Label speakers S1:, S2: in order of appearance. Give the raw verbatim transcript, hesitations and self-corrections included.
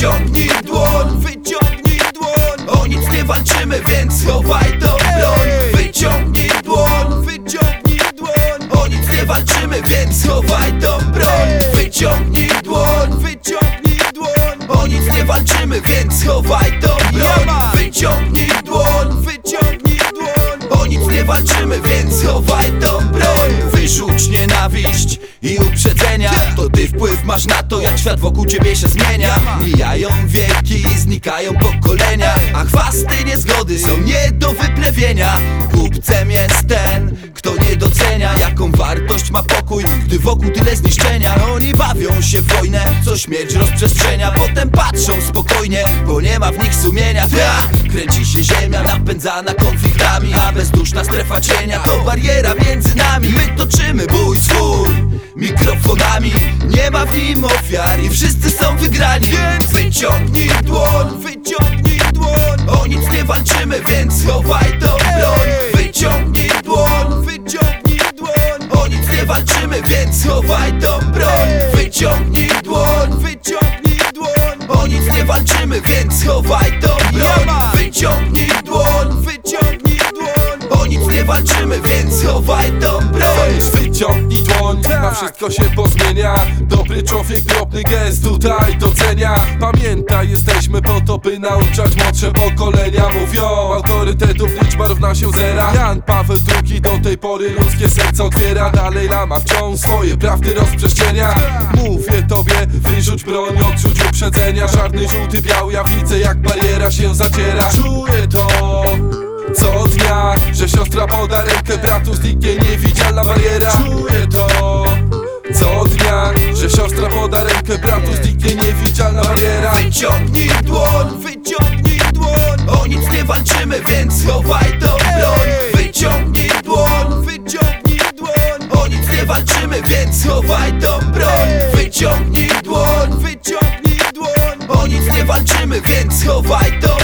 S1: wyciągnij dłoń, wyciągnij dłoń. O nic nie walczymy, więc schowaj tą broń. Wyciągnij dłoń, wyciągnij dłoń. O nic nie walczymy, więc schowaj tą broń. Wyciągnij dłoń, wyciągnij dłoń. O nic nie walczymy, więc schowaj tą broń. Wyciągnij dłoń, wyciągnij dłoń. O nic nie walczymy, więc schowaj tą broń. Wyrzuć nienawiść i uprzedzenia. To ty wpływ masz na to, jak świat wokół ciebie się zmienia. Mijają wieki i znikają pokolenia, a chwasty niezgody są nie do wyplewienia. Głupcem jest ten, kto nie docenia, jaką wartość ma pokój, gdy wokół tyle zniszczenia. Oni bawią się w wojnę, co śmierć rozprzestrzenia. Potem patrzą spokojnie, bo nie ma w nich sumienia. Tak, kręci się ziemia napędzana konfliktami, a bezduszna strefa cienia to bariera między nami. My toczymy bój swój mikrofonami, nie ma w nim ofiar i wszyscy są wygrani. Więc wyciągnij dłoń, wyciągnij dłoń. O nic nie walczymy, więc schowaj tą broń. Wyciągnij dłoń, wyciągnij dłoń. O nic nie walczymy, więc schowaj tą broń. Wyciągnij dłoń, wyciągnij dłoń. O nic nie walczymy, więc schowaj tą broń. Wyciągnij dłoń, wyciągnij dłoń. O nic nie walczymy, więc schowaj tą broń.
S2: Wyciągnij dłoń, na wszystko się pozmienia. Dobry człowiek drobny gest tutaj docenia. Pamiętaj, jesteśmy po to, by nauczać młodsze pokolenia. Mówią, autorytetów liczba równa się zera. Jan Paweł drugi do tej pory ludzkie serce otwiera. Dalej Lama wciąż swoje prawdy rozprzestrzenia. Mówię tobie, wyrzuć broń, odrzuć uprzedzenia. Czarny, żółty, biały, ja widzę jak bariera się zaciera. Czuję to co dnia, że siostra poda rękę bratu, zniknie niewidzialna bariera. Czuję to co dnia, że siostra poda rękę bratu, zniknie niewidzialna bariera.
S1: Wyciągnij dłoń, wyciągnij dłoń. O nic nie walczymy, więc schowaj tą broń. Wyciągnij dłoń, wyciągnij dłoń. O nic nie walczymy, więc schowaj tą broń. Wyciągnij dłoń, wyciągnij dłoń. O nic nie walczymy, więc schowaj tą